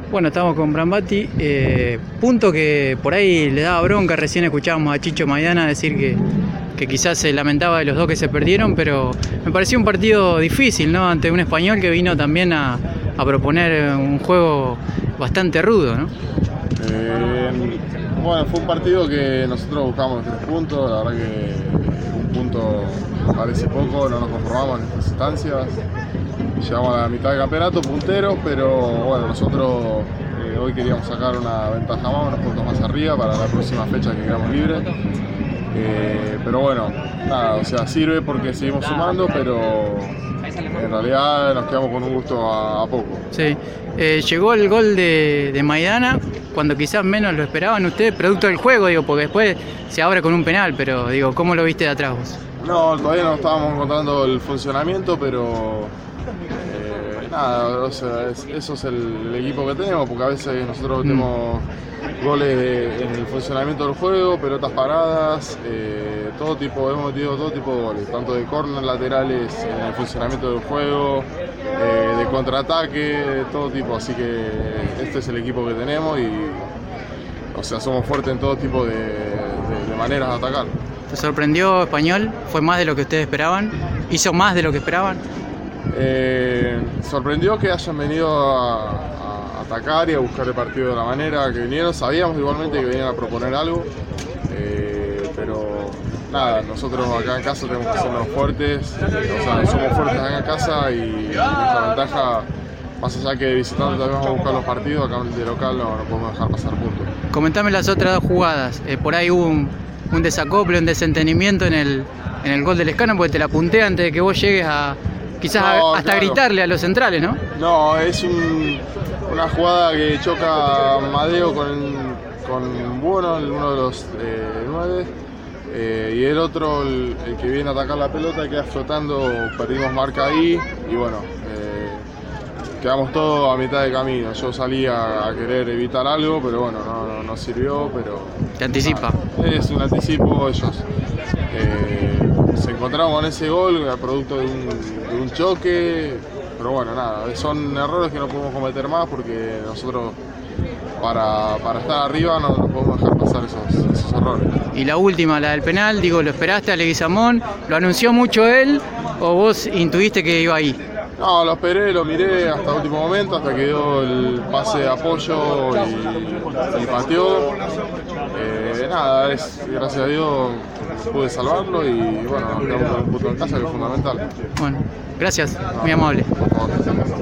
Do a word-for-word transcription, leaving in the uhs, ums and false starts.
Bueno, estamos con Brambati, eh, punto que por ahí le daba bronca. Recién escuchábamos a Chicho Maidana decir que, que quizás se lamentaba de los dos que se perdieron, pero me pareció un partido difícil, ¿no? Ante un español que vino también a, a proponer un juego bastante rudo, ¿no? Eh, bueno, fue un partido que nosotros buscamos tres puntos, la verdad que un punto parece poco, no nos conformamos en estas instancias. Llegamos a la mitad del campeonato punteros, pero bueno, nosotros eh, hoy queríamos sacar una ventaja más, unos puntos más arriba para la próxima fecha que quedamos libres. Eh, pero bueno, nada, o sea, sirve porque seguimos sumando, pero en realidad nos quedamos con un gusto a, a poco. Sí, eh, llegó el gol de, de Maidana cuando quizás menos lo esperaban ustedes, producto del juego, digo, porque después se abre con un penal, pero digo, ¿cómo lo viste de atrás vos? No, todavía no estábamos encontrando el funcionamiento, pero eh, nada, o sea, es, eso es el, el equipo que tenemos, porque a veces nosotros Mm. tenemos goles de, en el funcionamiento del juego, pelotas paradas, eh, todo tipo, hemos metido todo tipo de goles, tanto de córner, laterales, en el funcionamiento del juego, eh, de contraataque, todo tipo, así que este es el equipo que tenemos y, o sea, somos fuertes en todo tipo de, de, de maneras de atacar. ¿Te sorprendió Español? ¿Fue más de lo que ustedes esperaban? ¿Hizo más de lo que esperaban? Eh, sorprendió que hayan venido a, a atacar y a buscar el partido de la manera que vinieron. Sabíamos igualmente que venían a proponer algo, eh, pero nada, nosotros acá en casa tenemos que sernos fuertes, o sea, somos fuertes acá en casa y nuestra ventaja, más allá que de visitante también vamos a buscar los partidos, acá de local no, no podemos dejar pasar puntos. Comentame las otras dos jugadas. Eh, por ahí hubo un, un desacople, un desentendimiento en el, en el gol del Escano, porque te la apunté antes de que vos llegues a quizás No, a, hasta claro. gritarle a los centrales, ¿no? No, es un, una jugada que choca Madeo con, con Bueno, uno de los eh, nueve, eh, y el otro, el, el que viene a atacar la pelota, queda flotando, perdimos marca ahí y bueno, eh, quedamos todos a mitad de camino. Yo salí a, a querer evitar algo, pero bueno, no, no, no sirvió, pero... Te anticipa. Nada, es un anticipo, ellos eh, se encontraron con ese gol, producto de un, de un choque, pero bueno, nada, son errores que no podemos cometer más porque nosotros para, para estar arriba no, no podemos dejar pasar esos, esos errores. Y la última, la del penal, digo, ¿lo esperaste a Leguizamón? ¿Lo anunció mucho él o vos intuiste que iba ahí? No, lo esperé, lo miré hasta el último momento, hasta que dio el pase de apoyo y, y pateó. Eh, nada, es, gracias a Dios pude salvarlo y bueno, nos quedamos con un punto en casa que es fundamental. Bueno, gracias, muy amable. Por favor.